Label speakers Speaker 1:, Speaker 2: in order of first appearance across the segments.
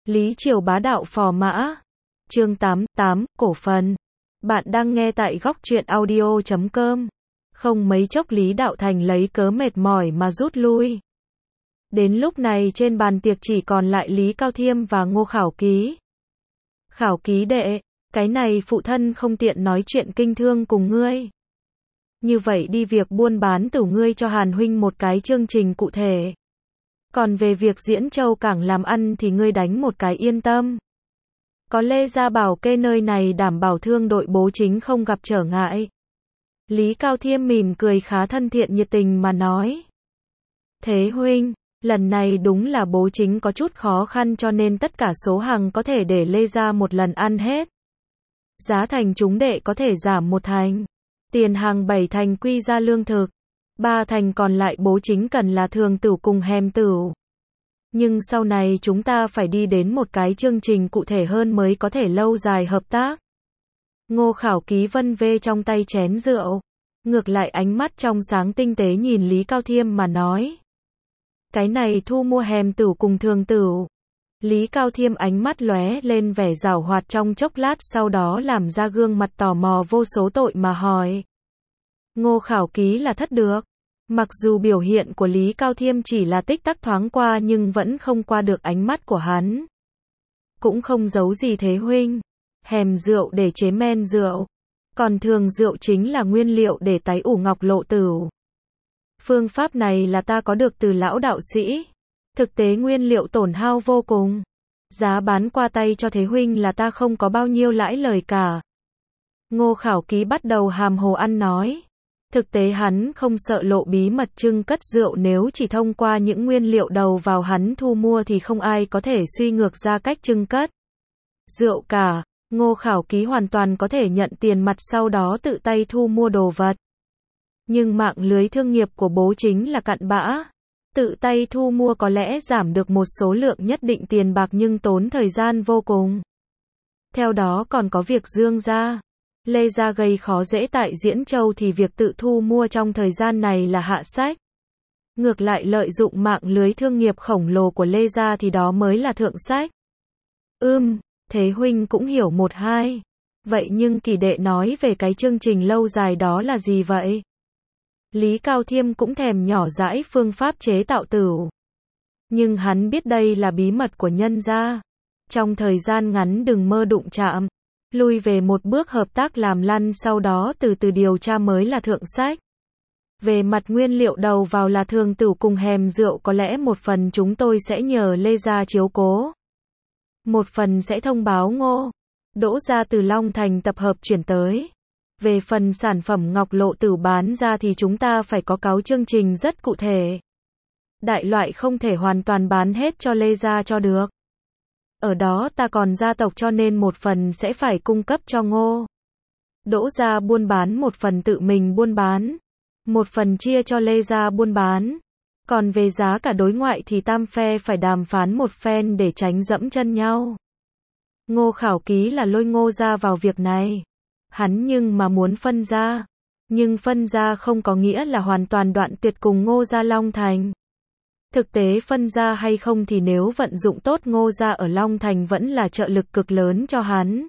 Speaker 1: Lý Triều bá đạo phò mã. Chương 88, cổ phần. Bạn đang nghe tại góc truyện audio.com. Không mấy chốc Lý Đạo Thành lấy cớ mệt mỏi mà rút lui. Đến lúc này trên bàn tiệc chỉ còn lại Lý Cao Thiêm và Ngô Khảo Ký. Khảo Ký đệ, cái này phụ thân không tiện nói chuyện kinh thương cùng ngươi. Như vậy đi việc buôn bán tử ngươi cho Hàn huynh một cái chương trình cụ thể. Còn về việc Diễn Châu Cảng làm ăn thì ngươi đánh một cái yên tâm. Có Lê Gia bảo kê nơi này đảm bảo thương đội Bố Chính không gặp trở ngại. Lý Cao Thiêm mỉm cười khá thân thiện nhiệt tình mà nói. Thế huynh, lần này đúng là Bố Chính có chút khó khăn cho nên tất cả số hàng có thể để Lê Gia một lần ăn hết. Giá thành chúng đệ có thể giảm 1 thành. Tiền hàng 7 thành quy ra lương thực. 3 thành còn lại Bố Chính cần là thường tửu cùng hèm tửu. Nhưng sau này chúng ta phải đi đến một cái chương trình cụ thể hơn mới có thể lâu dài hợp tác. Ngô Khảo Ký vân vê trong tay chén rượu. Ngược lại ánh mắt trong sáng tinh tế nhìn Lý Cao Thiêm mà nói. Cái này thu mua hèm tửu cùng thường tửu. Lý Cao Thiêm ánh mắt lóe lên vẻ giảo hoạt trong chốc lát sau đó làm ra gương mặt tò mò vô số tội mà hỏi. Ngô Khảo Ký là thất được. Mặc dù biểu hiện của Lý Cao Thiêm chỉ là tích tắc thoáng qua nhưng vẫn không qua được ánh mắt của hắn. Cũng không giấu gì thế huynh. Hèm rượu để chế men rượu. Còn thường rượu chính là nguyên liệu để tái ủ ngọc lộ tửu. Phương pháp này là ta có được từ lão đạo sĩ. Thực tế nguyên liệu tổn hao vô cùng. Giá bán qua tay cho thế huynh là ta không có bao nhiêu lãi lời cả. Ngô Khảo Ký bắt đầu hàm hồ ăn nói. Thực tế hắn không sợ lộ bí mật trưng cất rượu nếu chỉ thông qua những nguyên liệu đầu vào hắn thu mua thì không ai có thể suy ngược ra cách trưng cất rượu cả. Ngô Khảo Ký hoàn toàn có thể nhận tiền mặt sau đó tự tay thu mua đồ vật. Nhưng mạng lưới thương nghiệp của Bố Chính là cặn bã. Tự tay thu mua có lẽ giảm được một số lượng nhất định tiền bạc nhưng tốn thời gian vô cùng. Theo đó còn có việc Dương gia, Lê Gia gây khó dễ tại Diễn Châu thì việc tự thu mua trong thời gian này là hạ sách. Ngược lại lợi dụng mạng lưới thương nghiệp khổng lồ của Lê Gia thì đó mới là thượng sách. Thế huynh cũng hiểu 1-2. Vậy nhưng Kỳ đệ nói về cái chương trình lâu dài đó là gì vậy? Lý Cao Thiêm cũng thèm nhỏ dãi phương pháp chế tạo tửu. Nhưng hắn biết đây là bí mật của nhân gia. Trong thời gian ngắn đừng mơ đụng chạm. Lui về một bước hợp tác làm lăn sau đó từ từ điều tra mới là thượng sách. Về mặt nguyên liệu đầu vào là thường tửu cùng hèm rượu có lẽ một phần chúng tôi sẽ nhờ Lê Gia chiếu cố. Một phần sẽ thông báo Ngô Đỗ Gia từ Long Thành tập hợp chuyển tới. Về phần sản phẩm ngọc lộ tửu bán ra thì chúng ta phải có cáo chương trình rất cụ thể. Đại loại không thể hoàn toàn bán hết cho Lê Gia cho được. Ở đó ta còn gia tộc cho nên một phần sẽ phải cung cấp cho Ngô Đỗ Gia buôn bán, một phần tự mình buôn bán. Một phần chia cho Lê Gia buôn bán. Còn về giá cả đối ngoại thì tam phe phải đàm phán một phen để tránh dẫm chân nhau. Ngô Khảo Ký là lôi Ngô Gia vào việc này. Hắn nhưng mà muốn phân ra. Nhưng phân ra không có nghĩa là hoàn toàn đoạn tuyệt cùng Ngô Gia Long Thành. Thực tế phân ra hay không thì nếu vận dụng tốt Ngô Gia ở Long Thành vẫn là trợ lực cực lớn cho hắn.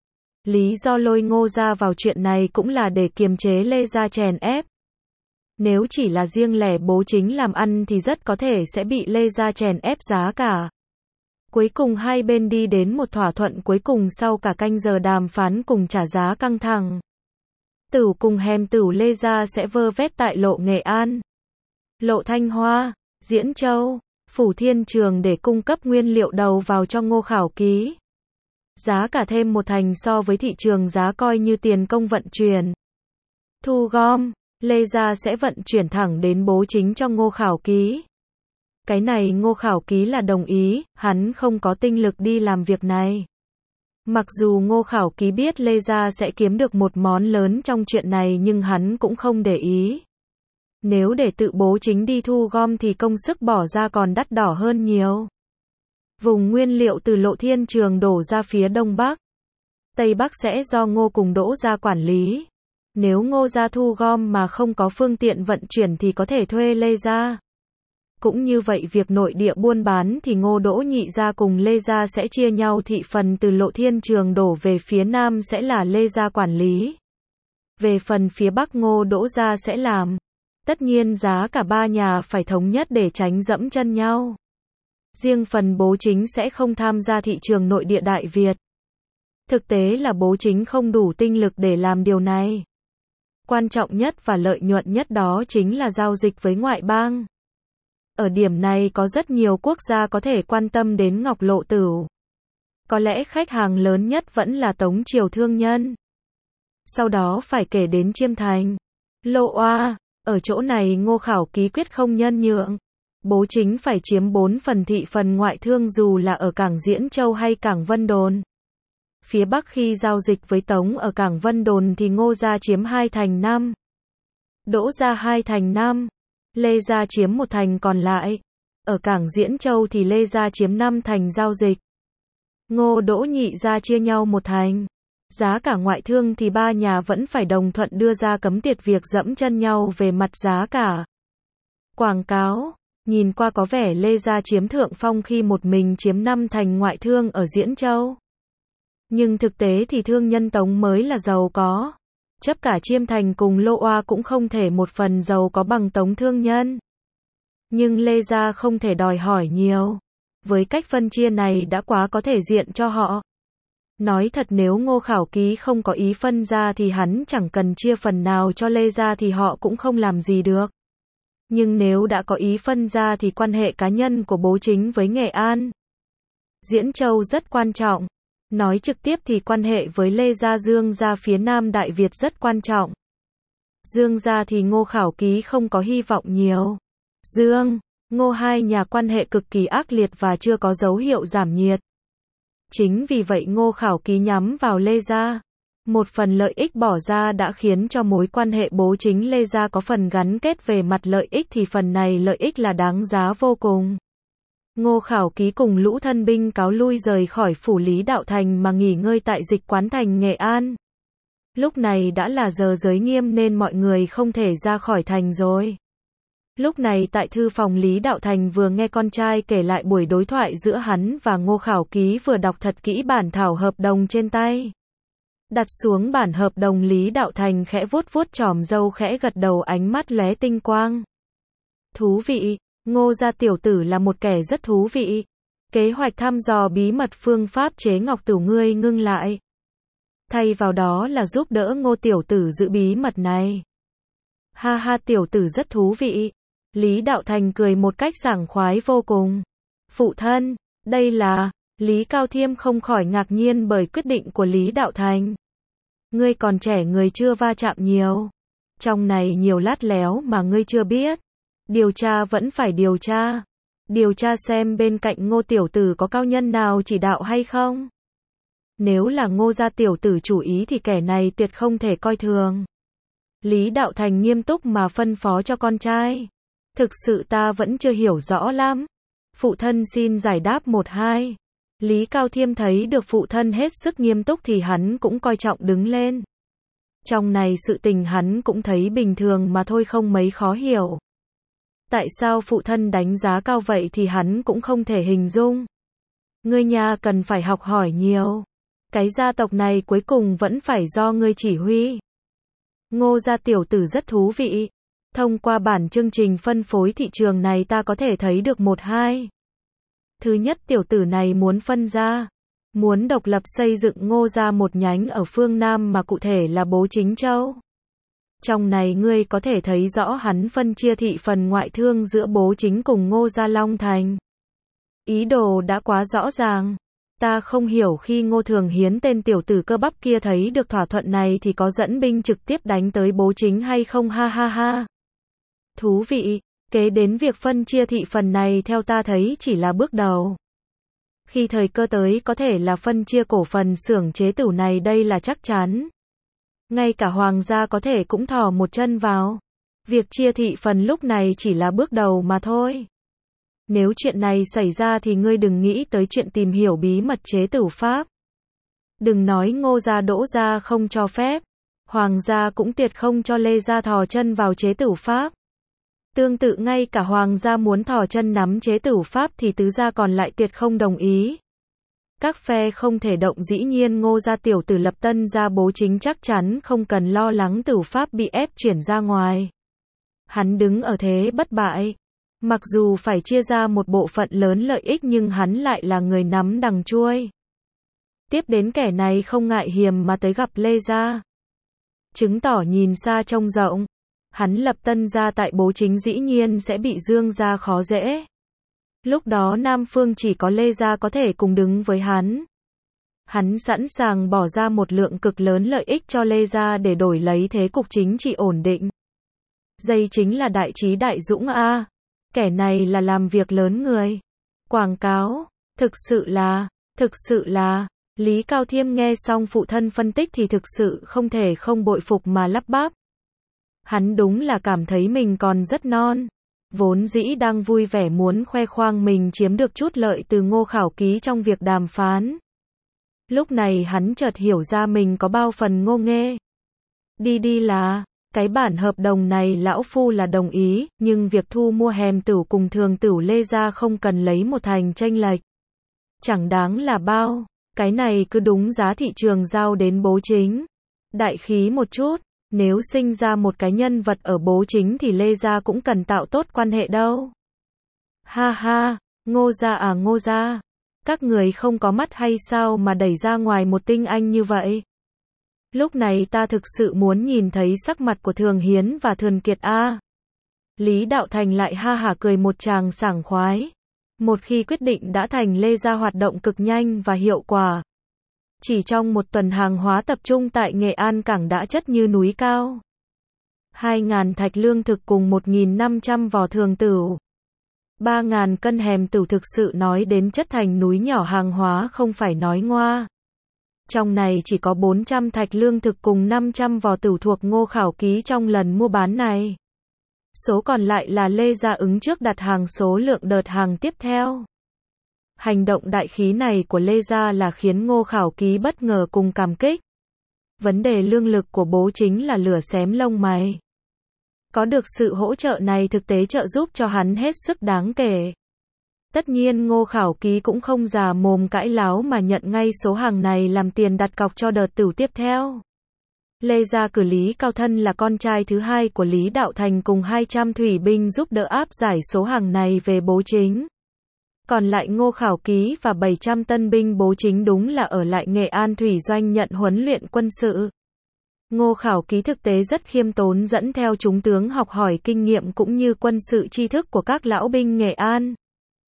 Speaker 1: Lý do lôi Ngô Gia vào chuyện này cũng là để kiềm chế Lê Gia chèn ép. Nếu chỉ là riêng lẻ Bố Chính làm ăn thì rất có thể sẽ bị Lê Gia chèn ép giá cả. Cuối cùng hai bên đi đến một thỏa thuận cuối cùng sau cả canh giờ đàm phán cùng trả giá căng thẳng. Tửu cùng hèm tửu Lê Gia sẽ vơ vét tại lộ Nghệ An, lộ Thanh Hoa, Diễn Châu, Phủ Thiên Trường để cung cấp nguyên liệu đầu vào cho Ngô Khảo Ký. Giá cả thêm 1 thành so với thị trường giá coi như tiền công vận chuyển. Thu gom, Lê Gia sẽ vận chuyển thẳng đến Bố Chính cho Ngô Khảo Ký. Cái này Ngô Khảo Ký là đồng ý, hắn không có tinh lực đi làm việc này. Mặc dù Ngô Khảo Ký biết Lê Gia sẽ kiếm được một món lớn trong chuyện này nhưng hắn cũng không để ý. Nếu để tự Bố Chính đi thu gom thì công sức bỏ ra còn đắt đỏ hơn nhiều. Vùng nguyên liệu từ lộ Thiên Trường đổ ra phía Đông Bắc. Tây Bắc sẽ do Ngô cùng Đỗ Gia quản lý. Nếu Ngô Gia thu gom mà không có phương tiện vận chuyển thì có thể thuê Lê Gia. Cũng như vậy việc nội địa buôn bán thì Ngô Đỗ Nhị gia cùng Lê gia sẽ chia nhau thị phần từ Lộ Thiên Trường đổ về phía Nam sẽ là Lê gia quản lý. Về phần phía Bắc Ngô Đỗ gia sẽ làm. Tất nhiên giá cả ba nhà phải thống nhất để tránh dẫm chân nhau. Riêng phần Bố Chính sẽ không tham gia thị trường nội địa Đại Việt. Thực tế là Bố Chính không đủ tinh lực để làm điều này. Quan trọng nhất và lợi nhuận nhất đó chính là giao dịch với ngoại bang. Ở điểm này có rất nhiều quốc gia có thể quan tâm đến Ngọc Lộ Tửu. Có lẽ khách hàng lớn nhất vẫn là Tống Triều thương nhân. Sau đó phải kể đến Chiêm Thành, Lộ Oa. Ở chỗ này Ngô Khảo Ký quyết không nhân nhượng. Bố Chính phải chiếm 4 phần thị phần ngoại thương dù là ở cảng Diễn Châu hay cảng Vân Đồn. Phía Bắc khi giao dịch với Tống ở cảng Vân Đồn thì Ngô gia chiếm 2 thành 5. Đỗ gia 2 thành 5. Lê gia chiếm 1 thành còn lại. Ở cảng Diễn Châu thì Lê gia chiếm 5 thành giao dịch. Ngô Đỗ Nhị gia chia nhau 1 thành. Giá cả ngoại thương thì ba nhà vẫn phải đồng thuận đưa ra cấm tiệt việc dẫm chân nhau về mặt giá cả. Quảng cáo, nhìn qua có vẻ Lê gia chiếm thượng phong khi một mình chiếm 5 thành ngoại thương ở Diễn Châu. Nhưng thực tế thì thương nhân Tống mới là giàu có. Chấp cả Chiêm Thành cùng Lộ Oa cũng không thể một phần giàu có bằng Tống thương nhân. Nhưng Lê gia không thể đòi hỏi nhiều. Với cách phân chia này đã quá có thể diện cho họ. Nói thật nếu Ngô Khảo Ký không có ý phân ra thì hắn chẳng cần chia phần nào cho Lê gia thì họ cũng không làm gì được. Nhưng nếu đã có ý phân ra thì quan hệ cá nhân của Bố Chính với Nghệ An, Diễn Châu rất quan trọng. Nói trực tiếp thì quan hệ với Lê gia Dương gia phía Nam Đại Việt rất quan trọng. Dương gia thì Ngô Khảo Ký không có hy vọng nhiều. Dương, Ngô hai nhà quan hệ cực kỳ ác liệt và chưa có dấu hiệu giảm nhiệt. Chính vì vậy Ngô Khảo Ký nhắm vào Lê gia. Một phần lợi ích bỏ ra đã khiến cho mối quan hệ Bố Chính Lê gia có phần gắn kết về mặt lợi ích thì phần này lợi ích là đáng giá vô cùng. Ngô Khảo Ký cùng lũ thân binh cáo lui rời khỏi phủ Lý Đạo Thành mà nghỉ ngơi tại Dịch Quán thành Nghệ An. Lúc này đã là giờ giới nghiêm nên mọi người không thể ra khỏi thành rồi. Lúc này tại thư phòng Lý Đạo Thành vừa nghe con trai kể lại buổi đối thoại giữa hắn và Ngô Khảo Ký vừa đọc thật kỹ bản thảo hợp đồng trên tay. Đặt xuống bản hợp đồng Lý Đạo Thành khẽ vuốt vuốt chòm râu khẽ gật đầu ánh mắt lóe tinh quang. Thú vị, Ngô gia tiểu tử là một kẻ rất thú vị. Kế hoạch thăm dò bí mật phương pháp chế ngọc tửu ngươi ngưng lại. Thay vào đó là giúp đỡ Ngô tiểu tử giữ bí mật này. Ha ha tiểu tử rất thú vị. Lý Đạo Thành cười một cách sảng khoái vô cùng. Phụ thân, đây là... Lý Cao Thiêm không khỏi ngạc nhiên bởi quyết định của Lý Đạo Thành. Ngươi còn trẻ người chưa va chạm nhiều. Trong này nhiều lát léo mà ngươi chưa biết. Điều tra vẫn phải điều tra. Điều tra xem bên cạnh Ngô tiểu tử có cao nhân nào chỉ đạo hay không. Nếu là Ngô gia tiểu tử chủ ý thì kẻ này tuyệt không thể coi thường. Lý Đạo Thành nghiêm túc mà phân phó cho con trai. Thực sự ta vẫn chưa hiểu rõ lắm. Phụ thân xin giải đáp 1-2. Lý Cao Thiêm thấy được phụ thân hết sức nghiêm túc thì hắn cũng coi trọng đứng lên. Trong này sự tình hắn cũng thấy bình thường mà thôi không mấy khó hiểu. Tại sao phụ thân đánh giá cao vậy thì hắn cũng không thể hình dung. Ngươi nhà cần phải học hỏi nhiều. Cái gia tộc này cuối cùng vẫn phải do ngươi chỉ huy. Ngô gia tiểu tử rất thú vị. Thông qua bản chương trình phân phối thị trường này ta có thể thấy được 1-2. Thứ nhất tiểu tử này muốn phân ra. Muốn độc lập xây dựng Ngô gia một nhánh ở phương Nam mà cụ thể là Bố Chính Châu. Trong này ngươi có thể thấy rõ hắn phân chia thị phần ngoại thương giữa Bố Chính cùng Ngô gia Long Thành. Ý đồ đã quá rõ ràng. Ta không hiểu khi Ngô Thường Hiến tên tiểu tử cơ bắp kia thấy được thỏa thuận này thì có dẫn binh trực tiếp đánh tới Bố Chính hay không ha ha ha. Thú vị, kế đến việc phân chia thị phần này theo ta thấy chỉ là bước đầu. Khi thời cơ tới có thể là phân chia cổ phần xưởng chế tửu này đây là chắc chắn. Ngay cả hoàng gia có thể cũng thò một chân vào. Việc chia thị phần lúc này chỉ là bước đầu mà thôi. Nếu chuyện này xảy ra thì ngươi đừng nghĩ tới chuyện tìm hiểu bí mật chế tửu pháp. Đừng nói Ngô gia Đỗ gia không cho phép. Hoàng gia cũng tuyệt không cho Lê gia thò chân vào chế tửu pháp. Tương tự ngay cả hoàng gia muốn thò chân nắm chế Tửu Pháp thì tứ gia còn lại tuyệt không đồng ý. Các phe không thể động, dĩ nhiên Ngô gia tiểu tử lập Tân gia Bố Chính chắc chắn không cần lo lắng Tửu Pháp bị ép chuyển ra ngoài. Hắn đứng ở thế bất bại. Mặc dù phải chia ra một bộ phận lớn lợi ích nhưng hắn lại là người nắm đằng chuôi. Tiếp đến kẻ này không ngại hiềm mà tới gặp Lê gia. Chứng tỏ nhìn xa trông rộng. Hắn lập Tân gia tại Bố Chính dĩ nhiên sẽ bị Dương gia khó dễ. Lúc đó Nam Phương chỉ có Lê gia có thể cùng đứng với hắn. Hắn sẵn sàng bỏ ra một lượng cực lớn lợi ích cho Lê gia để đổi lấy thế cục chính trị ổn định. Đây chính là đại trí đại dũng a. Kẻ này là làm việc lớn người. Quảng cáo, thực sự là, Lý Cao Thiêm nghe xong phụ thân phân tích thì thực sự không thể không bội phục mà lắp bắp. Hắn đúng là cảm thấy mình còn rất non. Vốn dĩ đang vui vẻ muốn khoe khoang mình chiếm được chút lợi từ Ngô Khảo Ký trong việc đàm phán. Lúc này hắn chợt hiểu ra mình có bao phần ngô nghê. Đi là, cái bản hợp đồng này lão phu là đồng ý, nhưng việc thu mua hèm tửu cùng thường tửu Lê gia không cần lấy một thành chênh lệch. Chẳng đáng là bao, cái này cứ đúng giá thị trường giao đến Bố Chính. Đại khí một chút. Nếu sinh ra một cái nhân vật ở Bố Chính thì Lê gia cũng cần tạo tốt quan hệ đâu. Ha ha, Ngô gia à Ngô gia, các người không có mắt hay sao mà đẩy ra ngoài một tinh anh như vậy? Lúc này ta thực sự muốn nhìn thấy sắc mặt của Thường Hiến và Thường Kiệt a. Lý Đạo Thành lại ha hả cười một tràng sảng khoái. Một khi quyết định đã thành, Lê gia hoạt động cực nhanh và hiệu quả. Chỉ trong một tuần hàng hóa tập trung tại Nghệ An cảng đã chất như núi cao. 2.000 thạch lương thực cùng 1.500 vò thường tửu. 3.000 cân hèm tửu, thực sự nói đến chất thành núi nhỏ hàng hóa không phải nói ngoa. Trong này chỉ có 400 thạch lương thực cùng 500 vò tửu thuộc Ngô Khảo Ký trong lần mua bán này. Số còn lại là Lê gia ứng trước đặt hàng số lượng đợt hàng tiếp theo. Hành động đại khí này của Lê gia là khiến Ngô Khảo Ký bất ngờ cùng cảm kích. Vấn đề lương lực của Bố Chính là lửa xém lông mày. Có được sự hỗ trợ này thực tế trợ giúp cho hắn hết sức đáng kể. Tất nhiên Ngô Khảo Ký cũng không già mồm cãi láo mà nhận ngay số hàng này làm tiền đặt cọc cho đợt tửu tiếp theo. Lê gia cử Lý Cao Thân là con trai thứ hai của Lý Đạo Thành cùng 200 thủy binh giúp đỡ áp giải số hàng này về Bố Chính. Còn lại Ngô Khảo Ký và 700 tân binh Bố Chính đúng là ở lại Nghệ An thủy doanh nhận huấn luyện quân sự. Ngô Khảo Ký thực tế rất khiêm tốn dẫn theo chúng tướng học hỏi kinh nghiệm cũng như quân sự tri thức của các lão binh Nghệ An.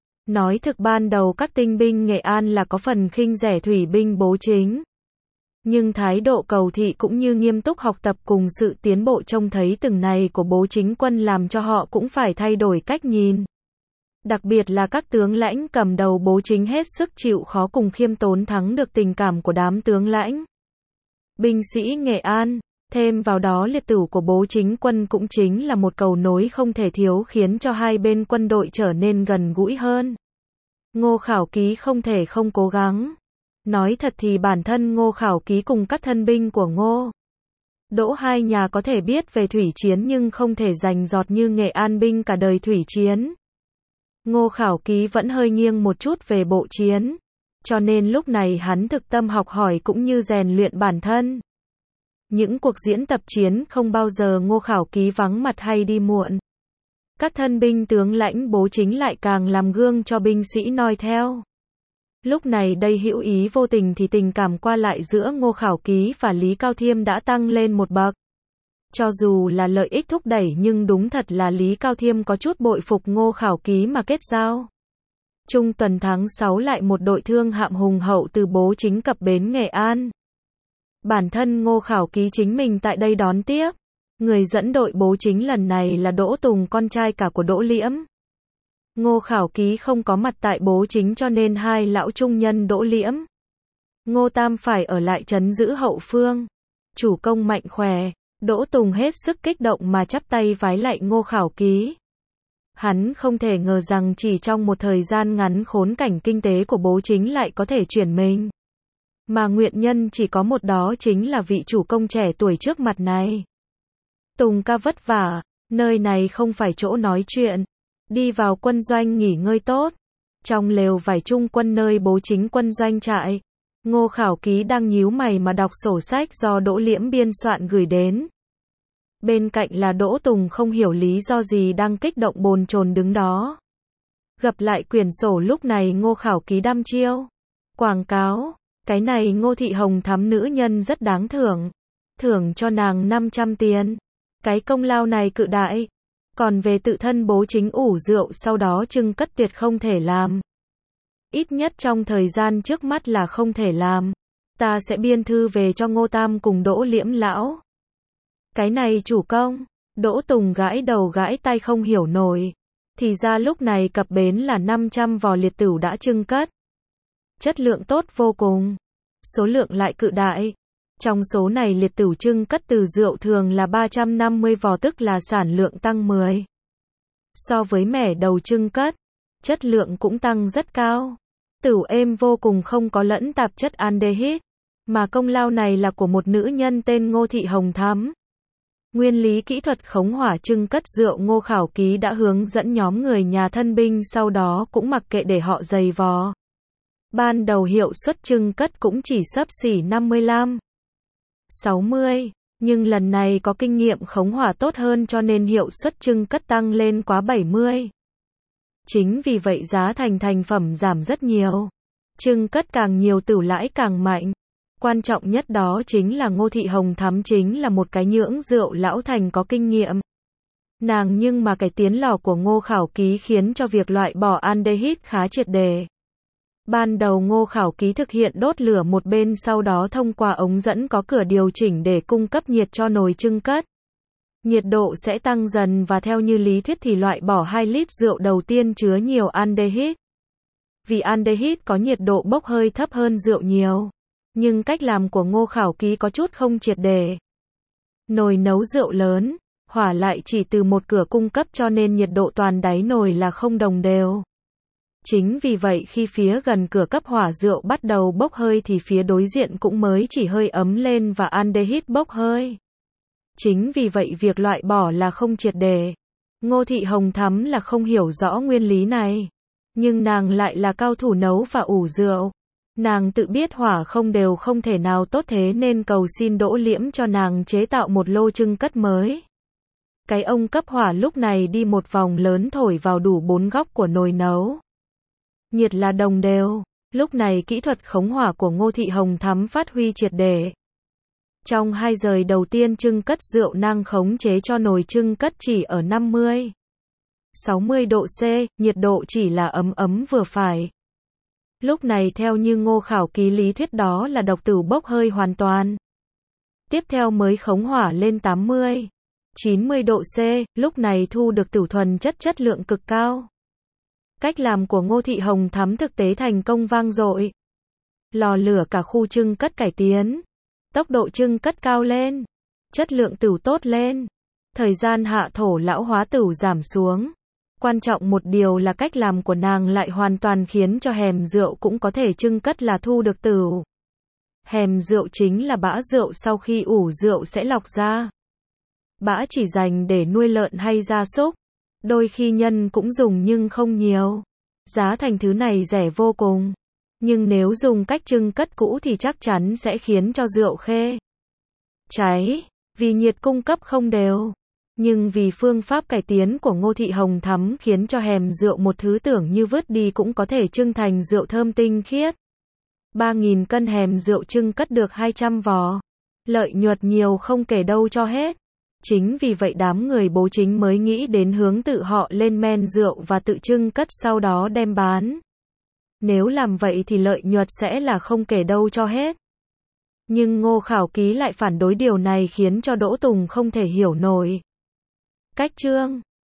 Speaker 1: Nói thực ban đầu các tinh binh Nghệ An là có phần khinh rẻ thủy binh Bố Chính. Nhưng thái độ cầu thị cũng như nghiêm túc học tập cùng sự tiến bộ trông thấy từng này của Bố Chính quân làm cho họ cũng phải thay đổi cách nhìn. Đặc biệt là các tướng lãnh cầm đầu Bố Chính hết sức chịu khó cùng khiêm tốn thắng được tình cảm của đám tướng lãnh. Binh sĩ Nghệ An, thêm vào đó liệt tửu của Bố Chính quân cũng chính là một cầu nối không thể thiếu khiến cho hai bên quân đội trở nên gần gũi hơn. Ngô Khảo Ký không thể không cố gắng. Nói thật thì bản thân Ngô Khảo Ký cùng các thân binh của Ngô Đỗ hai nhà có thể biết về thủy chiến nhưng không thể rành rọt như Nghệ An binh cả đời thủy chiến. Ngô Khảo Ký vẫn hơi nghiêng một chút về bộ chiến, cho nên lúc này hắn thực tâm học hỏi cũng như rèn luyện bản thân. Những cuộc diễn tập chiến không bao giờ Ngô Khảo Ký vắng mặt hay đi muộn. Các thân binh tướng lãnh Bố Chính lại càng làm gương cho binh sĩ noi theo. Lúc này đây hữu ý vô tình thì tình cảm qua lại giữa Ngô Khảo Ký và Lý Cao Thiêm đã tăng lên một bậc. Cho dù là lợi ích thúc đẩy nhưng đúng thật là Lý Cao Thiêm có chút bội phục Ngô Khảo Ký mà kết giao. Trung tuần tháng 6 lại một đội thương hạm hùng hậu từ Bố Chính cập bến Nghệ An. Bản thân Ngô Khảo Ký chính mình tại đây đón tiếp. Người dẫn đội Bố Chính lần này là Đỗ Tùng, con trai cả của Đỗ Liễm. Ngô Khảo Ký không có mặt tại Bố Chính cho nên hai lão trung nhân Đỗ Liễm, Ngô Tam phải ở lại trấn giữ hậu phương. Chủ công mạnh khỏe, Đỗ Tùng hết sức kích động mà chắp tay vái lạy Ngô Khảo Ký. Hắn không thể ngờ rằng chỉ trong một thời gian ngắn khốn cảnh kinh tế của Bố Chính lại có thể chuyển mình. Mà nguyên nhân chỉ có một, đó chính là vị chủ công trẻ tuổi trước mặt này. Tùng ca vất vả, Nơi này không phải chỗ nói chuyện. Đi vào quân doanh nghỉ ngơi tốt. Trong lều vải trung quân nơi bố chính quân doanh trại, Ngô Khảo Ký đang nhíu mày mà đọc sổ sách do Đỗ Liễm biên soạn gửi đến. Bên cạnh là Đỗ Tùng không hiểu lý do gì đang kích động bồn chồn đứng đó. Gặp lại quyển sổ lúc này Ngô Khảo Ký đăm chiêu. Quảng cáo, cái này Ngô Thị Hồng Thắm nữ nhân rất đáng thưởng. Thưởng cho nàng 500 tiền. Cái công lao này cự đại. Còn về tự thân bố chính ủ rượu sau đó trưng cất tuyệt không thể làm. Ít nhất trong thời gian trước mắt là không thể làm. Ta sẽ biên thư về cho Ngô Tam cùng Đỗ Liễm lão. Cái này chủ công. Đỗ Tùng gãi đầu gãi tay không hiểu nổi. Thì ra lúc này cập bến là 500 vò liệt tửu đã trưng cất. Chất lượng tốt vô cùng. Số lượng lại cự đại. Trong số này liệt tửu trưng cất từ rượu thường là 350 vò tức là sản lượng tăng 10. So với mẻ đầu trưng cất, chất lượng cũng tăng rất cao. Tửu êm vô cùng không có lẫn tạp chất aldehyde. Mà công lao này là của một nữ nhân tên Ngô Thị Hồng Thắm. Nguyên lý kỹ thuật khống hỏa trưng cất rượu Ngô Khảo Ký đã hướng dẫn nhóm người nhà thân binh sau đó cũng mặc kệ để họ giày vò. Ban đầu hiệu suất trưng cất cũng chỉ xấp xỉ 55, 60, nhưng lần này có kinh nghiệm khống hỏa tốt hơn cho nên hiệu suất trưng cất tăng lên quá 70. Chính vì vậy giá thành phẩm giảm rất nhiều. Trưng cất càng nhiều tửu lãi càng mạnh. Quan trọng nhất đó chính là Ngô Thị Hồng Thắm chính là một cái nhưỡng rượu lão thành có kinh nghiệm. Nàng nhưng mà cái tiến lò của Ngô Khảo Ký khiến cho việc loại bỏ aldehyde khá triệt đề. Ban đầu Ngô Khảo Ký thực hiện đốt lửa một bên sau đó thông qua ống dẫn có cửa điều chỉnh để cung cấp nhiệt cho nồi trưng cất. Nhiệt độ sẽ tăng dần và theo như lý thuyết thì loại bỏ 2 lít rượu đầu tiên chứa nhiều aldehyde. Vì aldehyde có nhiệt độ bốc hơi thấp hơn rượu nhiều. Nhưng cách làm của Ngô Khảo Ký có chút không triệt để. Nồi nấu rượu lớn, hỏa lại chỉ từ một cửa cung cấp cho nên nhiệt độ toàn đáy nồi là không đồng đều. Chính vì vậy khi phía gần cửa cấp hỏa rượu bắt đầu bốc hơi thì phía đối diện cũng mới chỉ hơi ấm lên và aldehyde bốc hơi. Chính vì vậy việc loại bỏ là không triệt để. Ngô Thị Hồng Thắm là không hiểu rõ nguyên lý này. Nhưng nàng lại là cao thủ nấu và ủ rượu. Nàng tự biết hỏa không đều không thể nào tốt thế nên cầu xin Đỗ Liễm cho nàng chế tạo một lô trưng cất mới. Cái ông cấp hỏa lúc này đi một vòng lớn thổi vào đủ 4 góc của nồi nấu. Nhiệt là đồng đều. Lúc này kỹ thuật khống hỏa của Ngô Thị Hồng Thắm phát huy triệt để. Trong 2 giờ đầu tiên trưng cất rượu nàng khống chế cho nồi trưng cất chỉ ở 50, 60 độ C, nhiệt độ chỉ là ấm vừa phải. Lúc này theo như Ngô Khảo Ký lý thuyết đó là độc tửu bốc hơi hoàn toàn. Tiếp theo mới khống hỏa lên 80, 90 độ C, lúc này thu được tửu thuần chất lượng cực cao. Cách làm của Ngô Thị Hồng Thắm thực tế thành công vang dội. Lò lửa cả khu trưng cất cải tiến. Tốc độ trưng cất cao lên. Chất lượng tửu tốt lên. Thời gian hạ thổ lão hóa tửu giảm xuống. Quan trọng một điều là cách làm của nàng lại hoàn toàn khiến cho hèm rượu cũng có thể trưng cất là thu được tửu. Hèm rượu chính là bã rượu sau khi ủ rượu sẽ lọc ra. Bã chỉ dành để nuôi lợn hay gia súc. Đôi khi nhân cũng dùng nhưng không nhiều. Giá thành thứ này rẻ vô cùng. Nhưng nếu dùng cách trưng cất cũ thì chắc chắn sẽ khiến cho rượu khê cháy, vì nhiệt cung cấp không đều. Nhưng vì phương pháp cải tiến của Ngô Thị Hồng Thắm khiến cho hèm rượu một thứ tưởng như vứt đi cũng có thể trưng thành rượu thơm tinh khiết. 3.000 cân hèm rượu trưng cất được 200 vò. Lợi nhuận nhiều không kể đâu cho hết. Chính vì vậy đám người bố chính mới nghĩ đến hướng tự họ lên men rượu và tự trưng cất sau đó đem bán. Nếu làm vậy thì lợi nhuận sẽ là không kể đâu cho hết. Nhưng Ngô Khảo Ký lại phản đối điều này khiến cho Đỗ Tùng không thể hiểu nổi. Cách trương